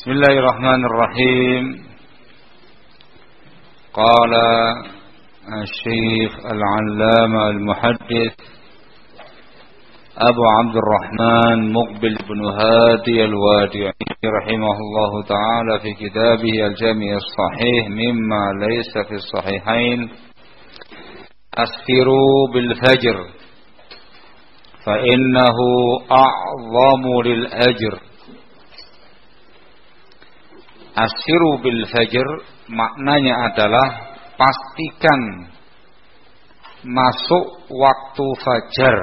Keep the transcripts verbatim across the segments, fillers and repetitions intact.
Bismillahirrahmanirrahim. Qala Syekh Al-Allamah Al-Muhaddits Abu Abdurrahman Muqbil bin Hadi Al-Wadi'i rahimahullahu ta'ala fi kitabih Al-Jami' As-Sahih mimma laysa fi as-sahihain Asfiru bil fajr fa innahu a'zamu lil ajr. Asfiru bil fajr maknanya adalah pastikan masuk waktu fajar.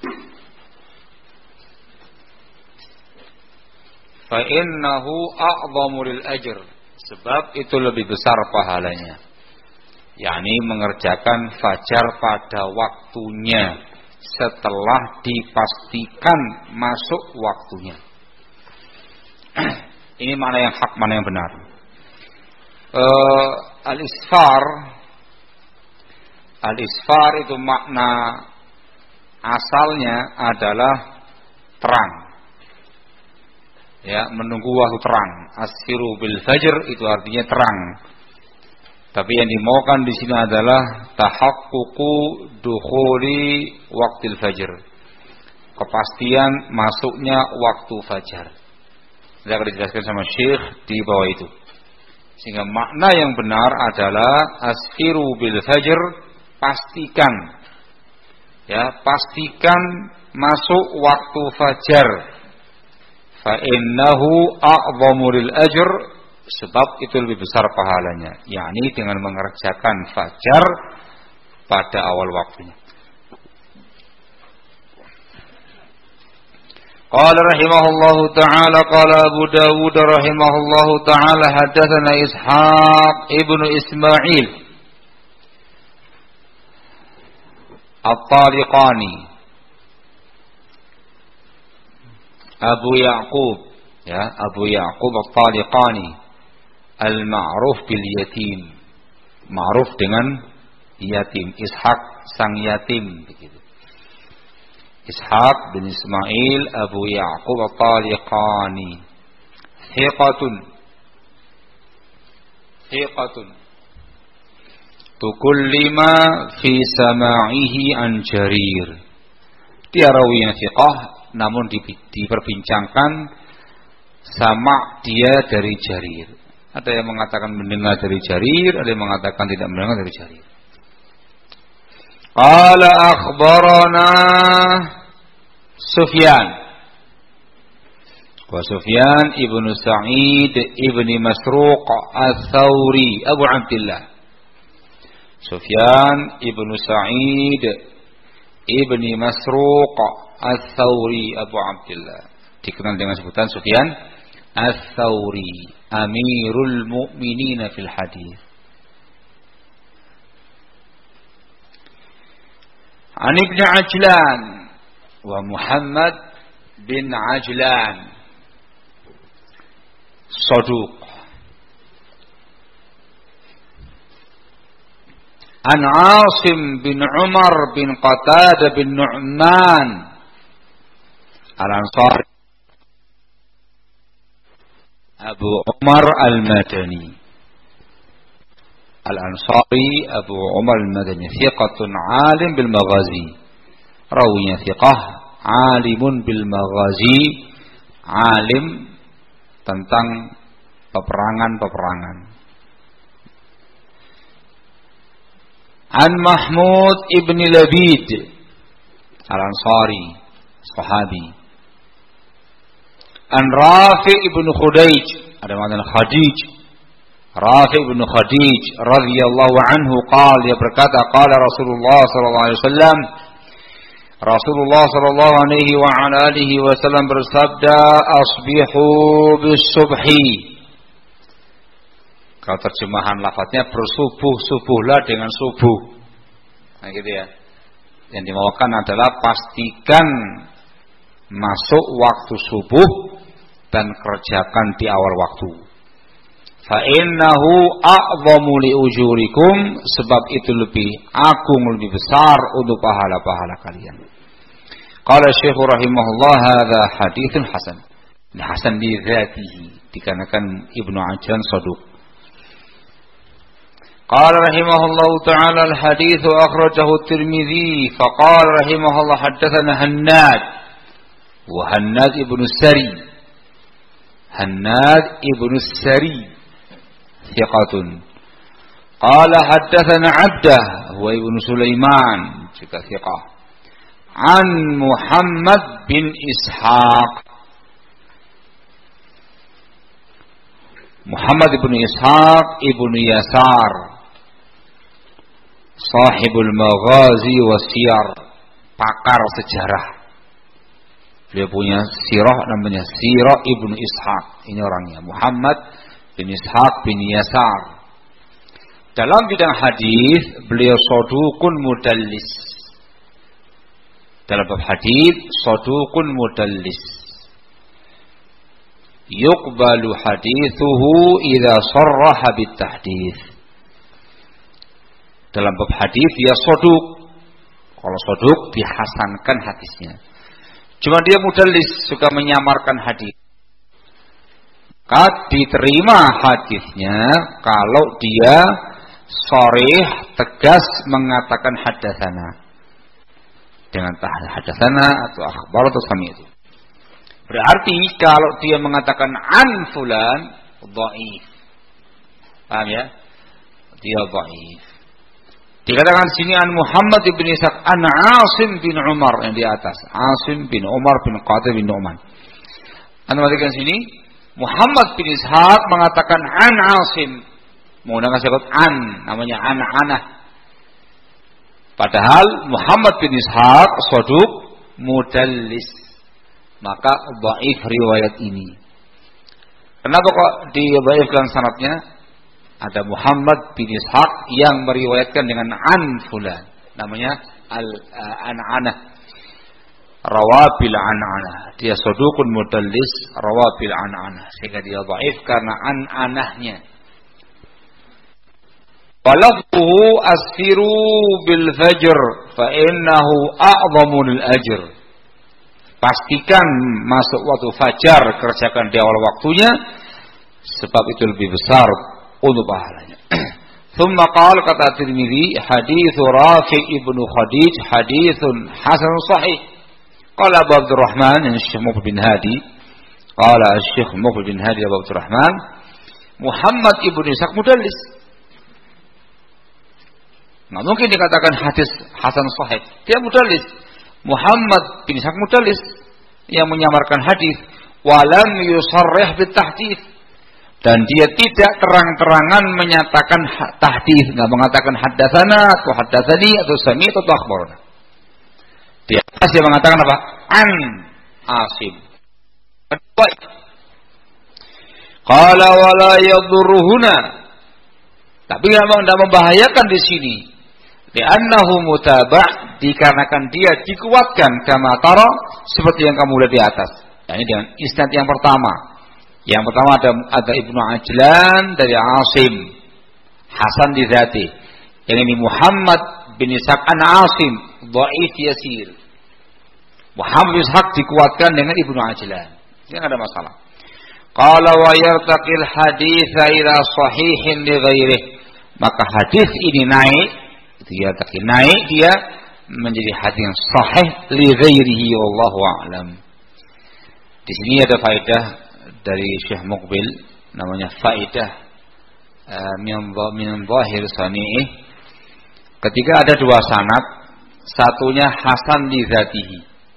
Fa innahu a'zamu lil ajr, sebab itu lebih besar pahalanya. yakni mengerjakan fajar pada waktunya setelah dipastikan masuk waktunya. Ini mana yang hak, mana yang benar. Uh, Al-isfar, Al-isfar itu makna asalnya adalah terang. Ya, menunggu waktu terang. Asfiru bil fajr itu artinya terang. Tapi yang dimaukan di sini adalah tahaqququ dukhuli waqtil fajr. Kepastian masuknya waktu fajar. Saya akan dijelaskan sama Syekh di bawah itu. Sehingga makna yang benar adalah asfiru bil fajr, pastikan. Ya, pastikan masuk waktu fajar. Fa innahu a'zamu lil ajr, sebab itu lebih besar pahalanya, yakni dengan mengerjakan fajar pada awal waktunya. Qala rahimahullahu ta'ala qala Abu Dawud rahimahullahu ta'ala hadatsana Ishaq ibnu Ismail At-Tariqani Abu Ya'qub, ya, Abu Ya'qub At-Tariqani al-ma'ruf bil yatim, ma'ruf dengan yatim, Ishaq sang yatim begitu. Ishaq bin Ismail Abu Ya'qub At-Tariqani thiqatun thiqatun tukullima fi sama'ihi an Jarir. Dia rawi yang thiqah, namun diperbincangkan sama dia dari Jarir. Ada yang mengatakan mendengar dari Jarir, ada yang mengatakan tidak mendengar dari Jarir. Qala akhbarana Sufyan wa Sufyan ibnu Sa'id ibni Masruq al-Thawri Abu Abdullah. Sufyan ibnu Sa'id ibni Masruq al-Thawri Abu Abdullah, dikenal dengan sebutan Sufyan al-Thawri, Amirul Mu'minin fil hadis. An Ibn Ajlan wa Muhammad bin Ajlan Saduq. An Asim bin Umar bin Qatadah bin Nu'man Al-Ansari Abu Umar Al-Madani Al-Ansari Abu Umar Al-Madani thiqatun alim bil maghazi, rawinya thiqah alimun bil maghazi, alim tentang peperangan-peperangan. An Mahmud ibn Labid Al-Ansari sahabi. An Rafi ibn Khudayj, ada makna Khadij, Rafi ibn Khadij radhiyallahu anhu qala, dia berkata qala Rasulullah sallallahu alaihi wasallam, Rasulullah sallallahu alaihi wa ala alihi wasallam bersabda, asbihu bis-subhi. Kalau terjemahan lafadznya bersubuh-subuhlah dengan subuh. Nah gitu ya. Yang dimaukan adalah pastikan masuk waktu subuh dan kerjakan di awal waktu. Fa innahu a'zamu li ujurikum, sebab itu lebih agung, lebih besar untuk pahala-pahala kalian. Qala Syekh rahimahullah hadza haditsun hasan. hasan li dzatihi, dikarenakan Ibnu Ajlan saduq. Qala rahimahullahu ta'ala al-hadits akhrajahu at-Tirmidzi fa qala rahimahullah haddatsana Hannad wa Hannad ibnu Sari. Hannad ibnu Sari thiqatun. Qala haddatsana Abdah wa ibnu Sulaiman juga thiqah. An Muhammad bin Ishaq. Muhammad ibn Ishaq ibn Yasar, sahibul maghazi wa siyar, pakar sejarah. Dia punya sirah namanya Sirah ibn Ishaq. Ini orangnya Muhammad bin Ishaq bin Yasar. Dalam bidang hadis beliau sodukun mudallis. Dalam bab hadis sodukun mudallis. Yuqbalu hadithuhu idza sarraha bitahdits. Dalam bab hadis dia soduk. Kalau soduk dihasankan hadisnya. Cuma dia mudallis, suka menyamarkan hadis. Maka diterima hadisnya kalau dia sharih, tegas mengatakan hadatsana. Dengan hadatsana atau akhbar atau sami'tu. Berarti kalau dia mengatakan an fulan, dhaif. Paham ya? Dia dhaif. Dikatakan sini an Muhammad bin Ishaq an Asim bin Umar yang di atas. Asim bin Umar bin Qatil bin Nu'man. Anda perhatikan sini, Muhammad bin Ishaq mengatakan an Asim. Menggunakan sifat an, namanya an-anah. Padahal Muhammad bin Ishaq saduq mudallis. Maka dhaif riwayat ini. Kenapa kok didhaifkan sanadnya? Ada Muhammad bin Ishaq yang meriwayatkan dengan an fulan, namanya al-an'anah. Rawabil an'anah. Dia saduqun mudallis rawabil an'anah, sehingga dia dhaif karena an-anahnya. Walafzuhu asfiru bil fajr fa innahu a'zamu lil ajr. Pastikan masuk waktu fajar, kerjakan di awal waktunya, sebab itu lebih besar untuk pahalanya. Thumma qala, kata Tirmidzi, haditsu Rafi' ibnu Khadij haditsun hasan sahih. Qala Abu Abdurrahman, yang Syekh Muqbil bin Hadi, qala Syekh Muqbil bin Hadi Abu Abdurrahman, Muhammad ibnu Ishaq mudallis. Nah, mungkin dikatakan hadis hasan sahih, dia mudallis. Muhammad bin Ishaq mudallis yang menyamarkan hadis, walam yusarrih bitahdits, dan dia tidak terang-terangan menyatakan tahdits, enggak mengatakan haddatsana atau haddatsani atau sami'tu atau akhbarana. Dia masih mengatakan apa? An Asim. Qala wala yadurruhuna, tapi memang tidak membahayakan di sini. Li'annahu mutaba', dikarenakan dia dikuatkan kama tara, seperti yang kamu lihat di atas. Ya, ini dengan isnad yang pertama. Yang pertama ada ada Ibnu Ajlan dari Asim, hasan di dzati. Yang ini Muhammad bin Ishaq an Asim, dhaif yasir. Muhammad bin Ishaq dikuatkan dengan Ibnu Ajlan. Ini ada masalah. Qala wa yartaqil haditsa ila sahihin li ghairihi. Maka hadis ini naik, dia tak naik dia menjadi hadis yang sahih li ghairihi, wallahu a'lam. Di sini ada faedah dari Syekh Muqbil, namanya faedah uh, min zahir sani'ih. Ketika ada dua sanad, satunya hasan li dzatihi,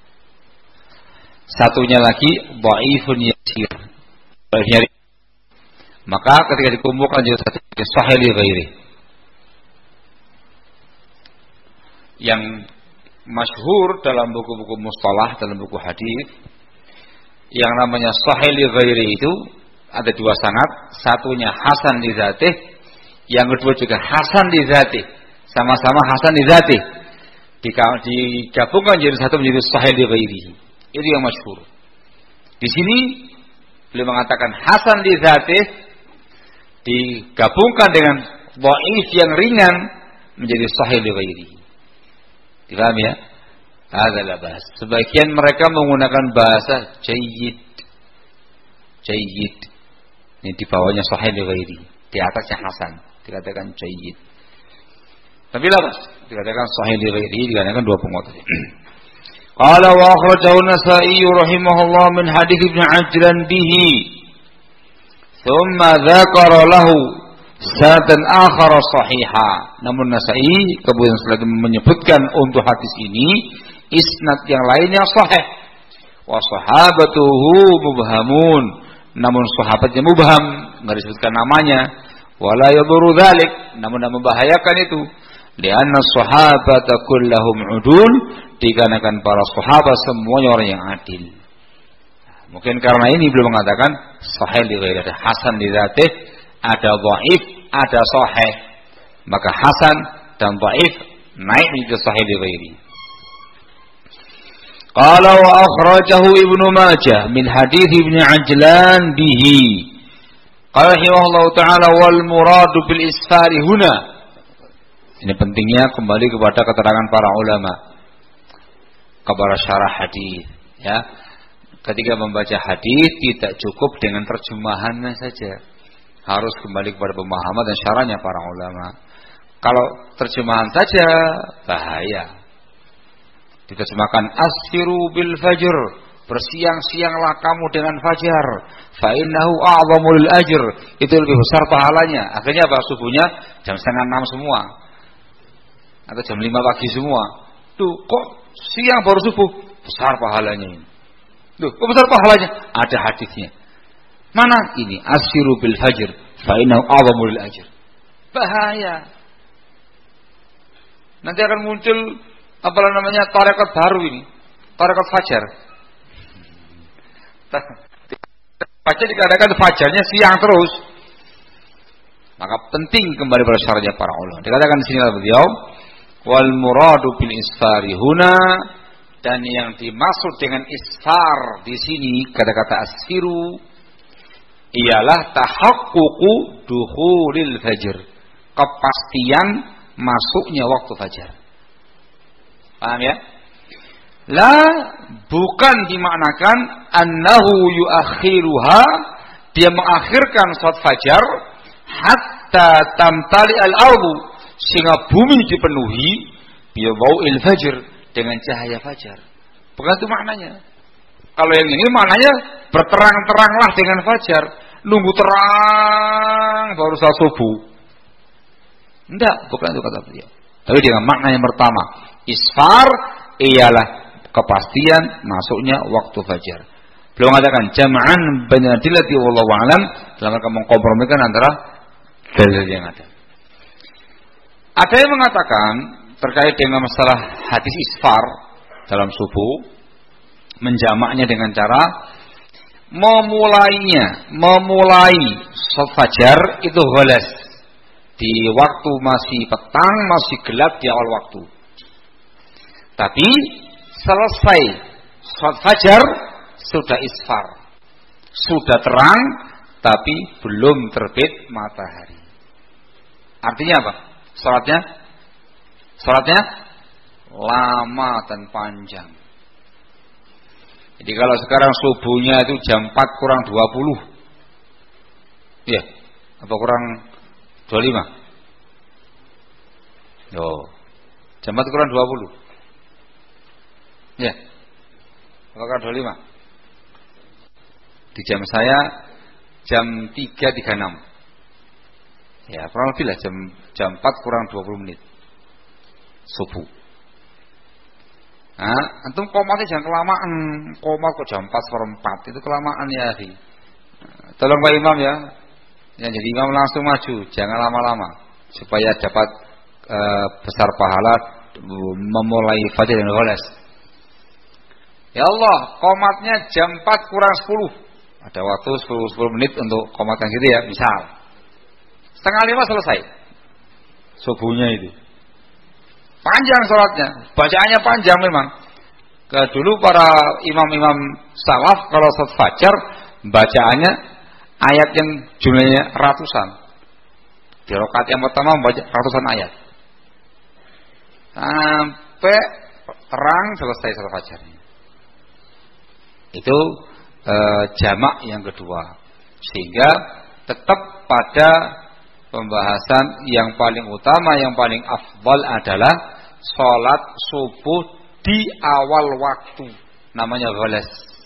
satunya lagi dhaifun yasir, maka ketika dikumpulkan jadi satu sahih li ghairihi. Yang masyhur dalam buku-buku mustalah, dalam buku hadis, yang namanya sahih li ghairi itu ada dua sanad, satunya hasan li dzatih, yang kedua juga hasan li dzatih, sama-sama hasan li dzatih, digabungkan jadi satu menjadi sahih li ghairi. Itu yang masyhur. Di sini beliau mengatakan hasan li dzatih digabungkan dengan dhaif yang ringan menjadi sahih li ghairi. Dipaham ya? Adalah bahasa. Sebagian mereka menggunakan bahasa jayyid. jayyid. Ini di bawahnya sahih li ghairi, di atasnya hasan, dikatakan jayyid. Tapi lapas dikatakan sahih li ghairi, dikatakan dua penguat. Qala wa akhrajahu an-Nasa'i rahimahullah min hadits Ibnu Ajlan bihi. Thumma dzakara lahu sanatan akhar sahiha. Namun Nasa'i kemudian setelah menyebutkan untuk hadis ini isnad yang lain yang sahih. Wa sahabatuhu mubhamun. Namun sahabatnya mubham, enggak disebutkan namanya. Wala yadurru dzalik, namun tidak membahayakan itu. Lianna sahabata kullahum udul, dikarenakan para sahabat semuanya orang yang adil. Mungkin karena ini belum mengatakan sahih li ghairi, ada hasan li dzatih, ada dhaif, ada sahih. Maka hasan dan dhaif naik menjadi sahih li ghairi. Qala wa akhrajahu Ibnu Majah min hadits Ibnu Ajlan bihi. Qala rahimahullahu taala wal muradu bil isfari huna. Ini pentingnya kembali kepada keterangan para ulama, kepada syarah hadis, ya. Ketika membaca hadis tidak cukup dengan terjemahannya saja, harus kembali kepada pemahaman dan syarahnya para ulama. Kalau terjemahan saja bahaya. Diterjemahkan asfiru bil fajr, bersiang-sianglah kamu dengan fajar, fa innahu a'zamu lil ajr, itu lebih besar pahalanya. Akhirnya apa? Subuhnya jam setengah enam semua atau jam lima pagi semua. Tuh, kok siang baru subuh? Besar pahalanya ini. Tuh, kok besar pahalanya? Ada hadisnya. Mana? Ini asfiru bil fajr, fa innahu a'zamu lil ajr. Bahaya. Nanti akan muncul apa namanya tarekat baru ini, tarekat fajar. Fajar dikatakan fajarnya siang terus. Maka penting kembali pada syaratnya para ulama. Dikatakan di sini oleh beliau, wal muradu bil isfari huna, dan yang dimaksud dengan isfar di sini kata-kata asfiru ialah tahaqququ dukhulil fajr, kepastian masuknya waktu fajar. Paham ya? La, bukan dimaknakan annahu yuakhiruha, dia mengakhirkan salat fajar hatta tamtali al-ardu, sehingga bumi dipenuhi bi dhau'il fajr, dengan cahaya fajar. Bukan itu maknanya. Kalau yang ini maknanya berterang-teranglah dengan fajar, nunggu terang baru salat subuh. Enggak, bukan itu kata beliau. Tapi dengan makna yang pertama, isfar ialah kepastian masuknya waktu fajar. Belum mengatakan jam'an bainal adillati wallahu a'lam, dalam rangka mengkompromikan antara dalil yang ada. Ada yang mengatakan terkait dengan masalah hadis isfar dalam subuh, menjamaknya dengan cara memulainya, memulai salat fajar itu ghalas di waktu masih petang, masih gelap di awal waktu. Tapi selesai salat fajar sudah isfar, sudah terang, tapi belum terbit matahari. Artinya apa? Salatnya, salatnya lama dan panjang. Jadi kalau sekarang subuhnya itu jam empat kurang dua puluh, ya, apa kurang dua puluh lima? Oh, jam empat kurang dua puluh. Ya, apakah dua puluh lima? Di jam saya jam tiga tiga puluh enam. Ya, kurang lebih lah jam jam empat kurang dua puluh menit subuh. Nah, antum komatnya jangan kelamaan. Komat kok jam empat seperempat, itu kelamaan ya, akhi. Tolong Pak Imam ya. Yang jadi imam langsung maju, jangan lama-lama supaya dapat e, besar pahala memulai fajar dan ghalas. Ya Allah, komatnya jam empat kurang sepuluh. Ada waktu sepuluh sepuluh menit untuk komat yang gitu ya, misal. Setengah lima selesai subuhnya itu. Panjang sholatnya, bacaannya panjang memang. Ke dulu para imam-imam salaf kalau sholat fajar bacaannya ayat yang jumlahnya ratusan. Di rakaat yang pertama membaca ratusan ayat. Sampai terang selesai sholat fajarnya. Itu e, jamak yang kedua. Sehingga tetap pada pembahasan yang paling utama, yang paling afdal adalah sholat subuh di awal waktu, namanya ghalas.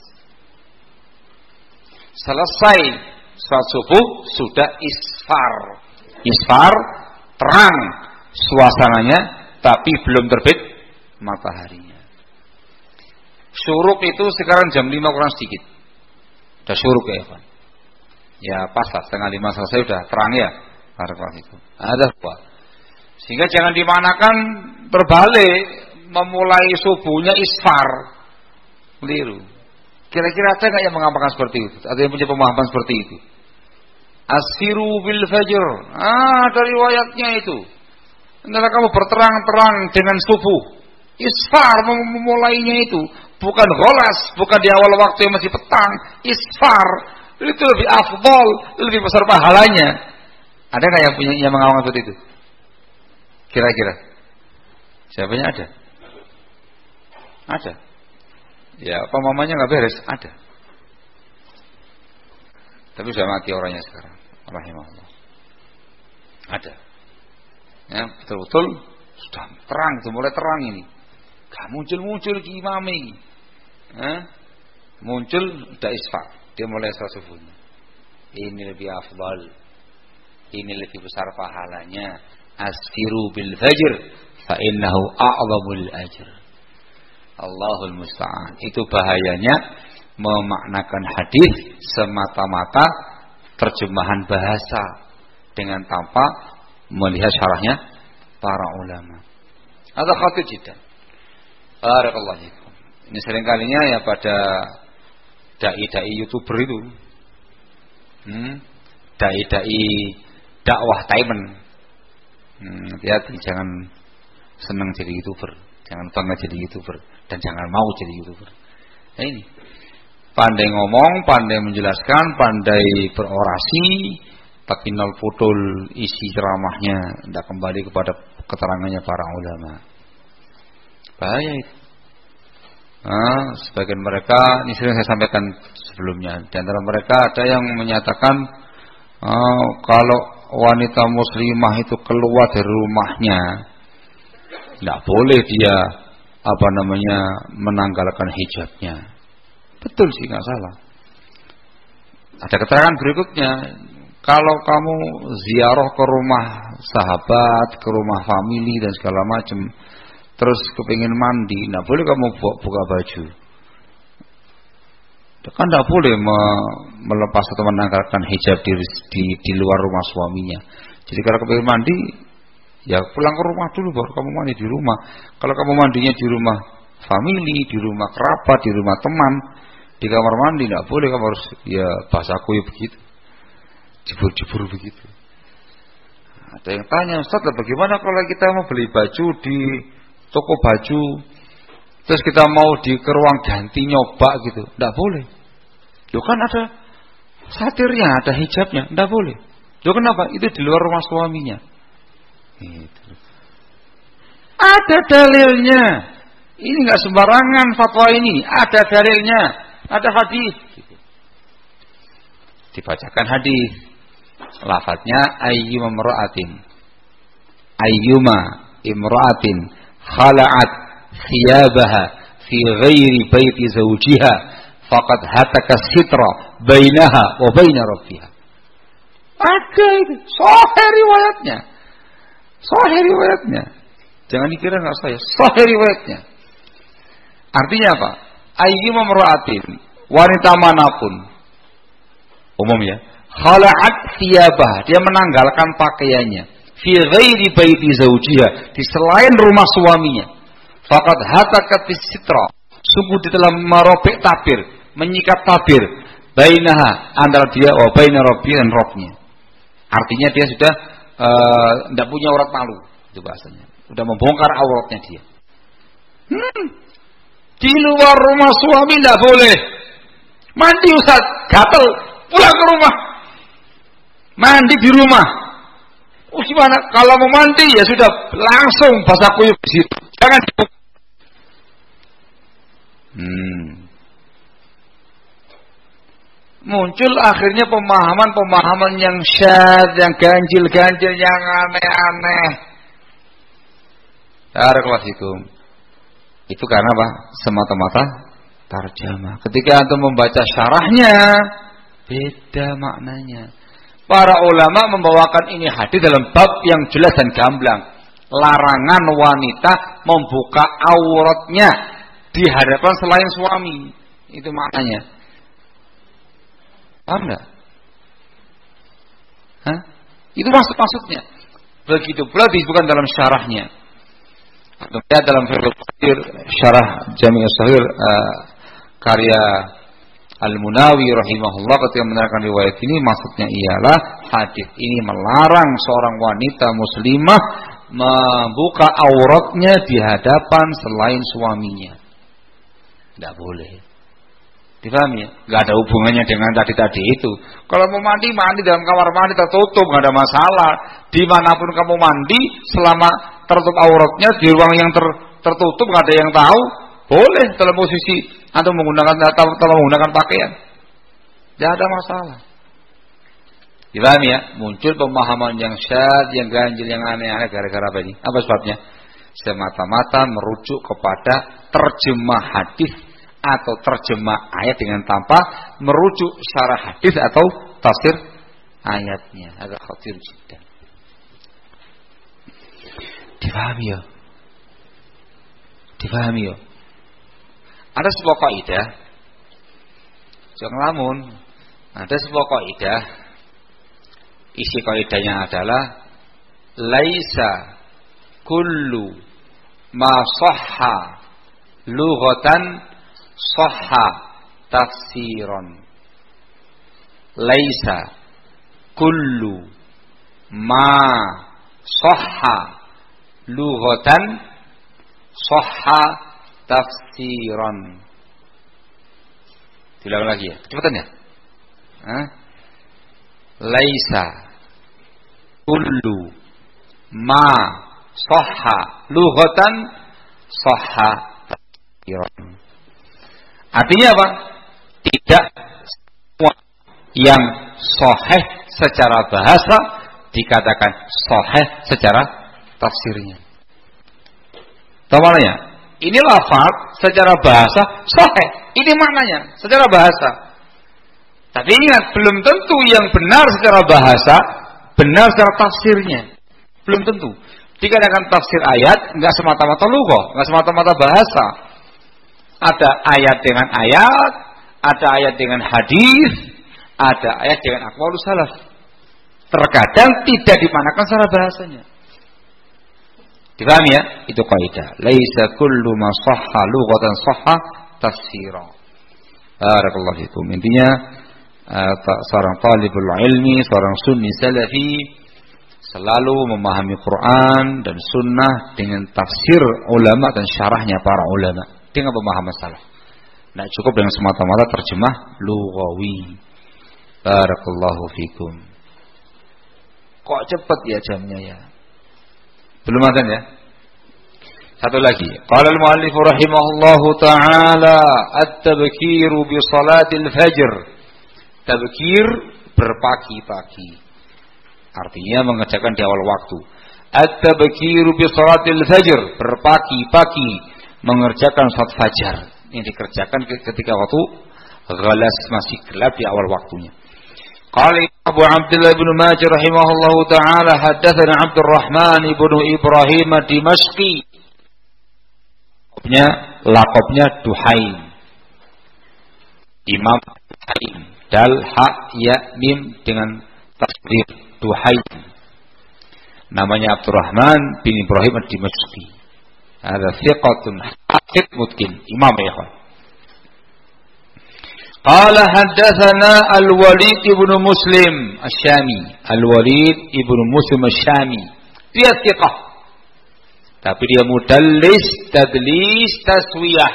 Selesai sholat subuh sudah isfar. Isfar terang suasananya, tapi belum terbit mataharinya. Syuruk itu sekarang jam lima kurang sedikit. Udah syuruk ya, Pak. Ya pas lah, setengah lima selesai udah terang ya. Ada apa? Sehingga jangan dimanakan terbalik, memulai subuhnya isfar. Keliru. Kira-kira ada nggak yang mengamalkan seperti itu? Ada yang punya pemahaman seperti itu? Asfiru bil fajr. Ah, dari riwayatnya itu. Hendaklah kamu berterang-terang dengan subuh. Isfar memulainya itu, bukan ghalas, bukan di awal waktu yang masih petang. Isfar itu lebih afdal, lebih besar pahalanya. Ada nggak yang punya yang mengamalkan seperti itu? Kira-kira siapanya ada? Ada. Ya, apa mamanya nggak beres? Ada. Tapi sudah mati orangnya sekarang. Rahimahullah. Ada. Ya, betul-betul sudah terang, sudah mulai terang ini. Gak muncul-muncul ki imami. Eh? Muncul udah isfar. Dia mulai sholat subuhnya. Ini lebih afdal. Ini lebih besar pahalanya. Asfiru bil fajr fa innahu a'zamul ajr. Allahul musta'an. Itu bahayanya memaknakan hadis semata-mata terjemahan bahasa dengan tanpa melihat syarahnya para ulama. Ada khatir jiddan. Barakallahu fikum. Ini seringkalinya ya pada dai-dai YouTuber itu. Hmm, dai-dai dakwah Taiman. Hmm, hati-hati, jangan senang jadi YouTuber, jangan bangga jadi YouTuber, dan jangan mau jadi YouTuber. Nah ini, pandai ngomong, pandai menjelaskan, pandai berorasi, tapi nol putul isi ceramahnya, tidak kembali kepada keterangannya para ulama. Bahaya itu. Nah, sebagian mereka, ini sering saya sampaikan sebelumnya, di antara mereka ada yang menyatakan oh, kalau wanita muslimah itu keluar dari rumahnya, tidak boleh dia apa namanya menanggalkan hijabnya. Betul sih, nggak salah. Ada keterangan berikutnya, kalau kamu ziarah ke rumah sahabat, ke rumah famili dan segala macam, terus kepingin mandi, tidak boleh kamu buka baju. Kan tidak boleh me, melepas atau menanggalkan hijab di, di, di luar rumah suaminya. Jadi kalau kepingin mandi, ya pulang ke rumah dulu baru kamu mandi di rumah. Kalau kamu mandinya di rumah famili, di rumah kerabat, di rumah teman, di kamar mandi tidak boleh, kamu harus ya basah kuyup begitu, jebur-jebur begitu. Ada yang tanya, Ustaz, bagaimana kalau kita mau beli baju di toko baju, terus kita mau di ke ruang ganti nyoba gitu, tidak boleh. Loh kan ada satirnya, ada hijabnya, tidak boleh. Loh kenapa? Itu di luar rumah suaminya. Gitu. Ada dalilnya. Ini nggak sembarangan fatwa ini. Ada dalilnya, ada hadis. Gitu. Dibacakan hadis. Lafadznya ayyuma imra'atin. Ayyuma imra'atin khala'at thiyabaha fi ghairi baiti zawjiha faqad hataka sitra bainaha wa baina rabbiha. Ada itu, sahih riwayatnya. Sahih riwayatnya. Jangan dikira enggak saya, sahih riwayatnya. Artinya apa? Ayyuma imra'atin, wanita manapun umum ya, khala'at thiyabah, dia menanggalkan pakaiannya fi ghairi baiti zawjiha, di selain rumah suaminya, faqad hatakat sitra, sungguh di dalam merobek tabir, menyikat tabir, bainaha, antara dia wa baina rabbi dan Rabbnya. Artinya dia sudah tidak uh, punya aurat malu, itu bahasanya, sudah membongkar auratnya dia. Hmm. Di luar rumah suami tidak boleh mandi, Ustaz, gatel, pulang ke rumah, mandi di rumah. Oh gimana? Kalau mau mandi ya sudah langsung basah kuyup di situ. Jangan. Hmm. muncul akhirnya pemahaman-pemahaman yang syadz, yang ganjil-ganjil, yang aneh-aneh. Barakallahu. Itu karena apa? Semata-mata tarjamah. Ketika antum membaca syarahnya, beda maknanya. Para ulama membawakan ini hadis dalam bab yang jelas dan gamblang. Larangan wanita membuka auratnya di hadapan selain suami. Itu maknanya. Paham enggak? Hah? Itu maksud-maksudnya. Begitu pula disebutkan dalam syarahnya. Atau dalam Fathul Syarah Jami' As-Sahih uh, karya Al-Munawi rahimahullah ketika menerangkan riwayat ini, maksudnya ialah hadis ini melarang seorang wanita muslimah membuka auratnya di hadapan selain suaminya. Tidak boleh. Difahami ya? Gak ada hubungannya dengan tadi-tadi itu. Kalau mau mandi, mandi dalam kamar mandi tertutup, gak ada masalah. Dimanapun kamu mandi, selama tertutup auratnya di ruang yang ter, tertutup, gak ada yang tahu, boleh dalam posisi atau menggunakan atau, atau menggunakan pakaian. Gak ada masalah. Difahami ya? Muncul pemahaman yang syadz, yang ganjil, yang aneh-aneh gara-gara apa ini? Apa sebabnya? Semata-mata merujuk kepada terjemah hadis atau terjemah ayat dengan tanpa merujuk syarah hadis atau tafsir ayatnya. Agak khatir juga. Difahami ya? Difahami ya? Ada sebuah kaidah. Jangan lamun. Ada sebuah kaidah. Isi kaidahnya adalah laisa kullu ma sahha lughatan sahha tafsiron. Laisa kullu ma sahha lughatan sahha tafsiron. Diulang lagi ya, kecepatan ya. Hah? Laisa kullu ma sahha lughatan sahha tafsiron. Artinya apa? Tidak semua yang sahih secara bahasa dikatakan sahih secara tafsirnya. Tahu maknanya? Ini lafaz secara bahasa sahih. Ini maknanya secara bahasa. Tapi ingat, belum tentu yang benar secara bahasa benar secara tafsirnya. Belum tentu. Dikatakan tafsir ayat enggak semata-mata lugha, enggak semata-mata bahasa. Ada ayat dengan ayat, ada ayat dengan hadis, ada ayat dengan aqwalus salaf. Terkadang tidak dimanakan secara bahasanya. Dipahami ya? Itu kaidah. Laisa kullu ma sahha lughatan sahha tafsira. Barakallahu fikum. Intinya uh, seorang talibul ilmi, seorang sunni salafi selalu memahami Quran dan sunnah dengan tafsir ulama dan syarahnya para ulama. Dengan pemahaman salaf. Nah, cukup dengan semata-mata terjemah lughawi. Barakallahu fikum. Kok cepat ya jamnya ya? Belum ada ya? Satu lagi. Qala al-muallif rahimahullahu taala at-tabkiru bi salatil fajr. Tabkir berpagi-pagi. Artinya mengerjakan di awal waktu. At-tabkiru bi salatil fajr, berpagi-pagi mengerjakan salat fajar yang dikerjakan ketika waktu ghalas masih gelap di awal waktunya. Qala Abu Abdullah ibn Majah rahimahullahu taala haddatsana Abdurrahman ibn Ibrahim Dimashqi. Lakopnya lakopnya Duhaim. Imam Duhaim, dal ha ya mim dengan tasdid Duhaim. Namanya Abdurrahman bin Ibrahim Dimashqi. Ada thiqatun haqiq mutkin, imam ya ikhwan. Qala haddatsana Al-Walid ibn Muslim Asy-Syami. Al-Walid ibn Muslim Asy-Syami. Dia thiqah. Tapi dia mudallis, tadlis, taswiyah.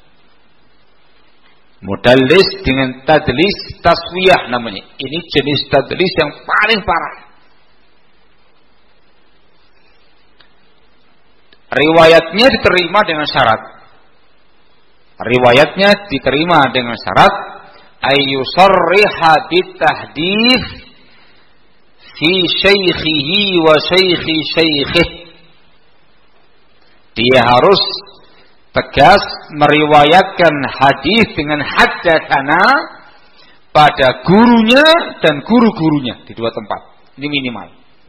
Mudallis dengan tadlis, taswiyah namanya. Ini jenis tadlis yang paling parah. Riwayatnya diterima dengan syarat. Riwayatnya diterima dengan syarat ayyusarriha bitahdits fi syaikhihi wa syaikhi syaikhih. Dia harus tegas meriwayatkan hadis dengan haddatsana pada gurunya dan guru-gurunya di dua tempat. Ini minimal.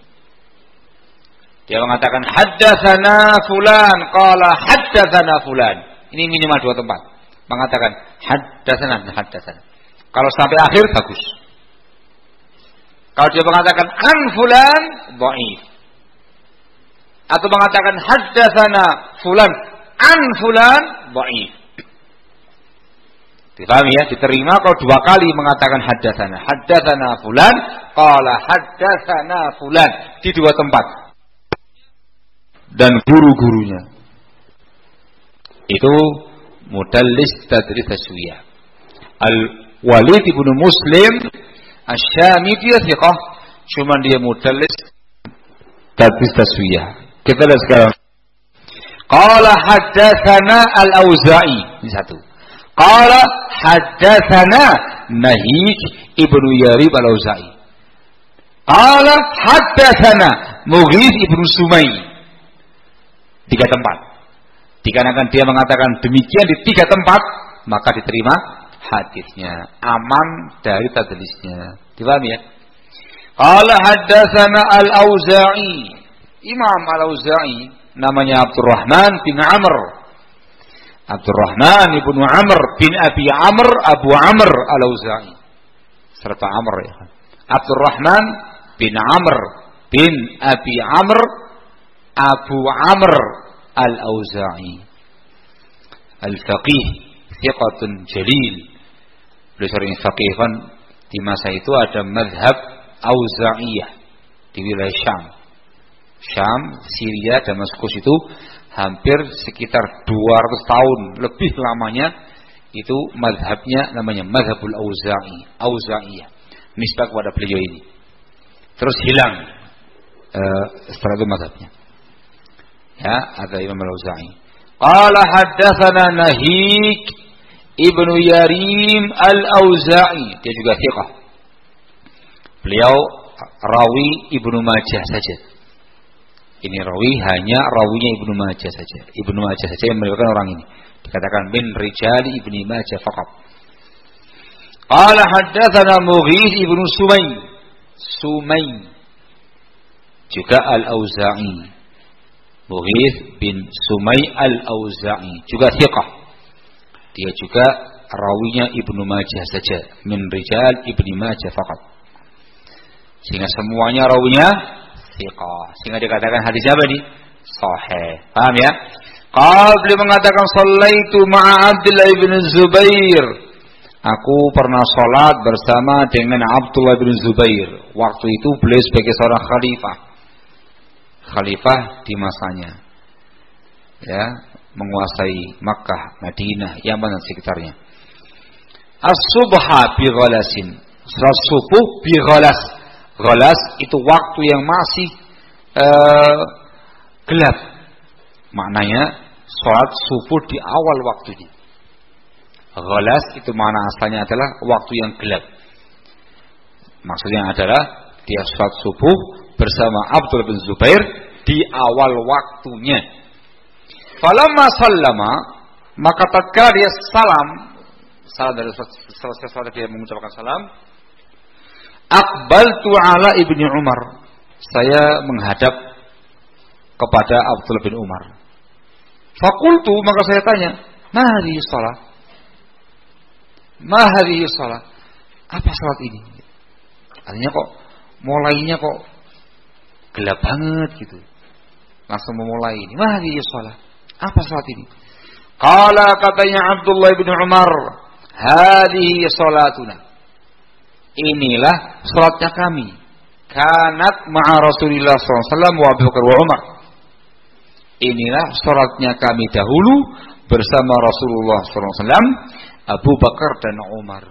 Dia mengatakan haddatsana fulan qala haddatsana fulan. Ini minimal dua tempat. Mengatakan haddatsana dan haddatsana. Kalau sampai akhir bagus. Kalau dia mengatakan an fulan dhaif. Atau mengatakan haddatsana fulan an fulan dhaif. Dipahami ya? Diterima kalau dua kali mengatakan haddatsana. Haddatsana fulan qala haddatsana fulan di dua tempat. Dan guru-gurunya. Itu mudallis tadris taswiyah. Al-Walid ibn Muslim Asy-Syami dia thiqah, cuma dia mudallis tadris taswiyah. Kita lihat sekarang. Qala haddatsana Al-Auza'i, ini satu. Qala haddatsana Nahik ibnu Yarib Al-Auza'i. Qala haddatsana Mughith ibnu Sumay. Tiga tempat. Dikarenakan dia mengatakan demikian di tiga tempat, maka diterima hadisnya, aman dari tadlisnya. Dipahami ya? Qala haddatsana Al-Auza'i. Imam Al-Auza'i namanya Abdurrahman bin Amr. Abdurrahman ibnu Amr bin Abi Amr Abu Amr Al-Auza'i. Serta Amr ya. Abdurrahman bin Amr bin Abi Amr Abu Amr Al-Auza'i. Al-Faqih thiqatun jalil. Beliau sering faqih kan, di masa itu ada mazhab Auza'iyah di wilayah Syam. Syam, Syria, Damaskus itu hampir sekitar dua ratus tahun lebih lamanya itu mazhabnya namanya mazhabul Auza'i, Auza'iyah. Nisbah kepada beliau ini. Terus hilang uh, setelah itu mazhabnya. Ya, ada Imam Al-Auza'i. Qala haddatsana Nahik ibnu Yarim Al-Auza'i. Dia juga thiqah. Beliau rawi Ibnu Majah saja. Ini rawi hanya rawinya Ibnu Majah saja. Ibnu Majah saja yang meriwayatkan orang ini. Dikatakan min rijali Ibnu Majah faqat. Qala haddatsana Mughith ibnu Sumay. Sumay juga Al-Auza'i. Mughith bin Sumay Al-Auza'i juga thiqah. Dia juga rawinya Ibnu Majah saja, min rijal Ibnu Majah faqat. Sehingga semuanya rawinya thiqah. Sehingga dikatakan hadisnya apa nih? Sahih. Paham ya? Qala beliau mengatakan shallaitu ma'a Abdullah bin Zubair. Aku pernah salat bersama dengan Abdullah bin Zubair. Waktu itu beliau sebagai seorang khalifah. Khalifah di masanya. Ya, menguasai Makkah, Madinah, Yaman dan sekitarnya. As-subha bi ghalasin. Salat subuh bi ghalas. Ghalas itu waktu yang masih uh, gelap. Maknanya salat subuh di awal waktunya. Ghalas itu makna asalnya adalah waktu yang gelap. Maksudnya adalah dia salat subuh bersama Abdullah bin Zubair di awal waktunya. Falamma sallama, maka tatkala dia salam, salam dari selesai salat dia mengucapkan salam, aqbaltu ala ibni Umar. Saya menghadap kepada Abdullah bin Umar. Fakultu, maka saya tanya, ma hadhihi shalah? Ma hadhihi shalah? Apa salat ini? Artinya kok mulainya kok gelap banget gitu. Langsung memulai ini. Ma hadhihi shalah? Apa salat ini? Qala, katanya Abdullah bin Umar, hadhihi salatuna. Inilah salatnya kami. Kanat ma'a Rasulillah sallallahu alaihi wasallam wa Abu Bakar wa Umar. Inilah salatnya kami dahulu bersama Rasulullah sallallahu alaihi wasallam, Abu Bakar dan Umar.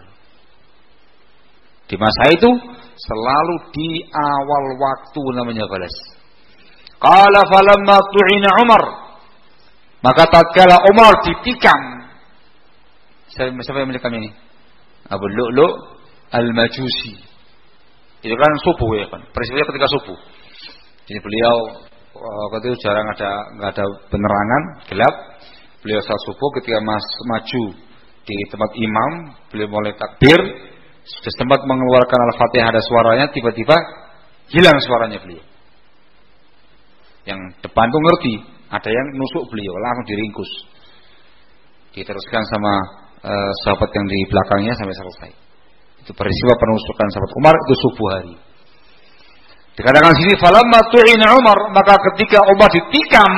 Di masa itu selalu di awal waktu namanya ghalas. Qala falamma tu'ina Umar, maka tatkala Umar ditikam. Siapa yang menikam ini? Abu Lu'lu' Al-Majusi. Itu kan subuh ya kan, peristiwanya ketika subuh. Jadi beliau waktu itu jarang ada nggak ada penerangan, gelap. Beliau saat subuh ketika mas maju di tempat imam, beliau mulai takbir, sudah sempat mengeluarkan Al-Fatihah ada suaranya, tiba-tiba hilang suaranya beliau. Yang depan tuh ngerti, ada yang nusuk beliau, langsung diringkus. Diteruskan sama uh, sahabat yang di belakangnya sampai selesai. Itu peristiwa penusukan sahabat Umar itu subuh hari. Dikatakan sini falamma tu'ina Umar, maka ketika Umar ditikam,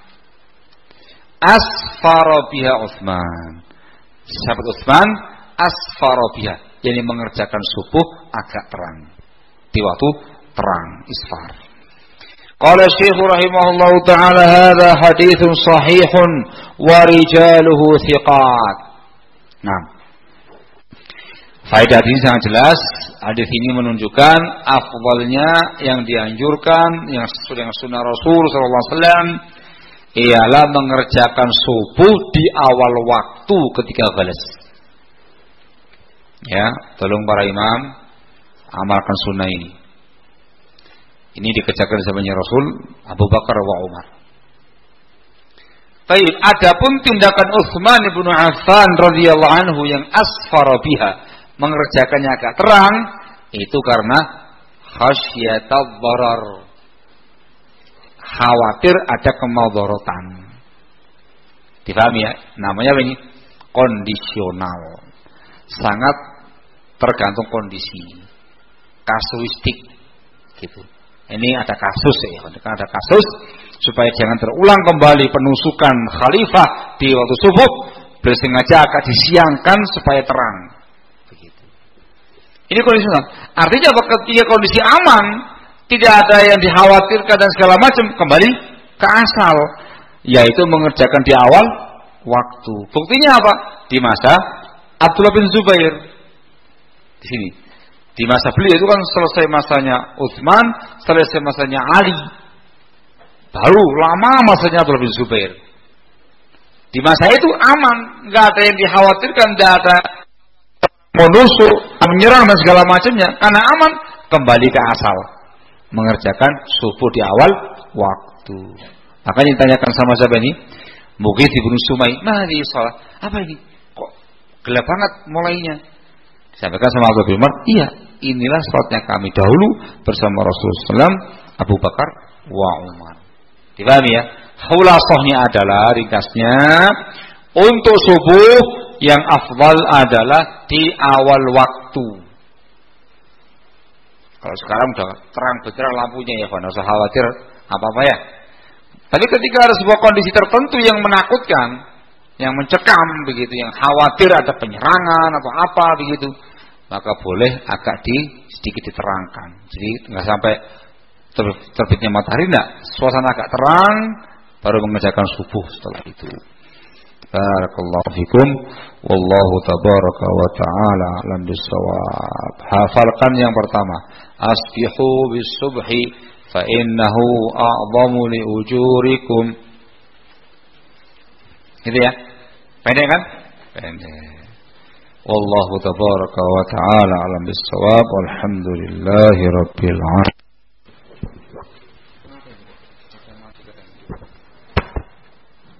asfara biha Utsman. Sahabat Utsman asfara biha, yakni mengerjakan subuh agak terang. Di waktu terang, isfar. Qala Syekh rahimahullahu taala hadza haditsun sahihun wa rijaluhu thiqat. Nah, faedah ini sangat jelas. Hadis ini menunjukkan afdalnya yang dianjurkan yang sesuai dengan sunnah Rasul sallallahu alaihi wasallam ialah mengerjakan subuh di awal waktu ketika galas. Ya, tolong para imam amalkan sunnah ini. Ini dikerjakan zamannya Rasul, Abu Bakar wa Umar. Baik, adapun tindakan Utsman bin Affan radhiyallahu anhu yang asfara biha, mengerjakannya agak terang, itu karena khasyatal dharar, khawatir ada kemadharatan. Difahami ya? Namanya apa ini? Kondisional. Sangat tergantung kondisi. Kasuistik gitu. Ini ada kasus ya, ada kasus supaya jangan terulang kembali penusukan khalifah di waktu subuh, beliau sengaja akan disiangkan supaya terang. Begitu. Ini kondisi artinya ketika kondisi aman, tidak ada yang dikhawatirkan dan segala macam, kembali ke asal, yaitu mengerjakan di awal waktu. Buktinya apa? Di masa Abdullah bin Zubair. Di sini. Di masa beliau itu kan selesai masanya Utsman, selesai masanya Ali. Baru lama masanya Abdullah bin Zubair. Di masa itu aman, nggak ada yang dikhawatirkan, nggak ada menusuk, menyerang dan segala macamnya. Karena aman, kembali ke asal, mengerjakan subuh di awal waktu. Makanya ditanyakan sama siapa ini? Mughith bin Sumay, "Mana ini salat? Apa ini? Kok gelap banget mulainya?" Disampaikan sama Abu Bakar, "Iya, inilah salatnya kami dahulu bersama Rasulullah sallallahu alaihi wasallam, Abu Bakar wa Umar." Dipahami ya? Khulasahnya adalah, ringkasnya, untuk subuh yang afdal adalah di awal waktu. Kalau sekarang udah terang benderang lampunya ya, enggak usah khawatir apa-apa ya. Tapi ketika ada sebuah kondisi tertentu yang menakutkan, yang mencekam begitu, yang khawatir ada penyerangan atau apa begitu, maka boleh agak di sedikit diterangkan. Jadi nggak sampai terbitnya matahari, enggak, suasana agak terang baru mengerjakan subuh setelah itu. Barakallahu fikum, wallahu tabaraka wa ta'ala alam bisawab. Hafalkan yang pertama, asbihu bis subhi fa innahu a'zamu li ujurikum. Gitu ya. Pendek kan? Pendek. Wallahu tabaraka wa ta'ala alam bisawab. Walhamdulillahi rabbil alamin.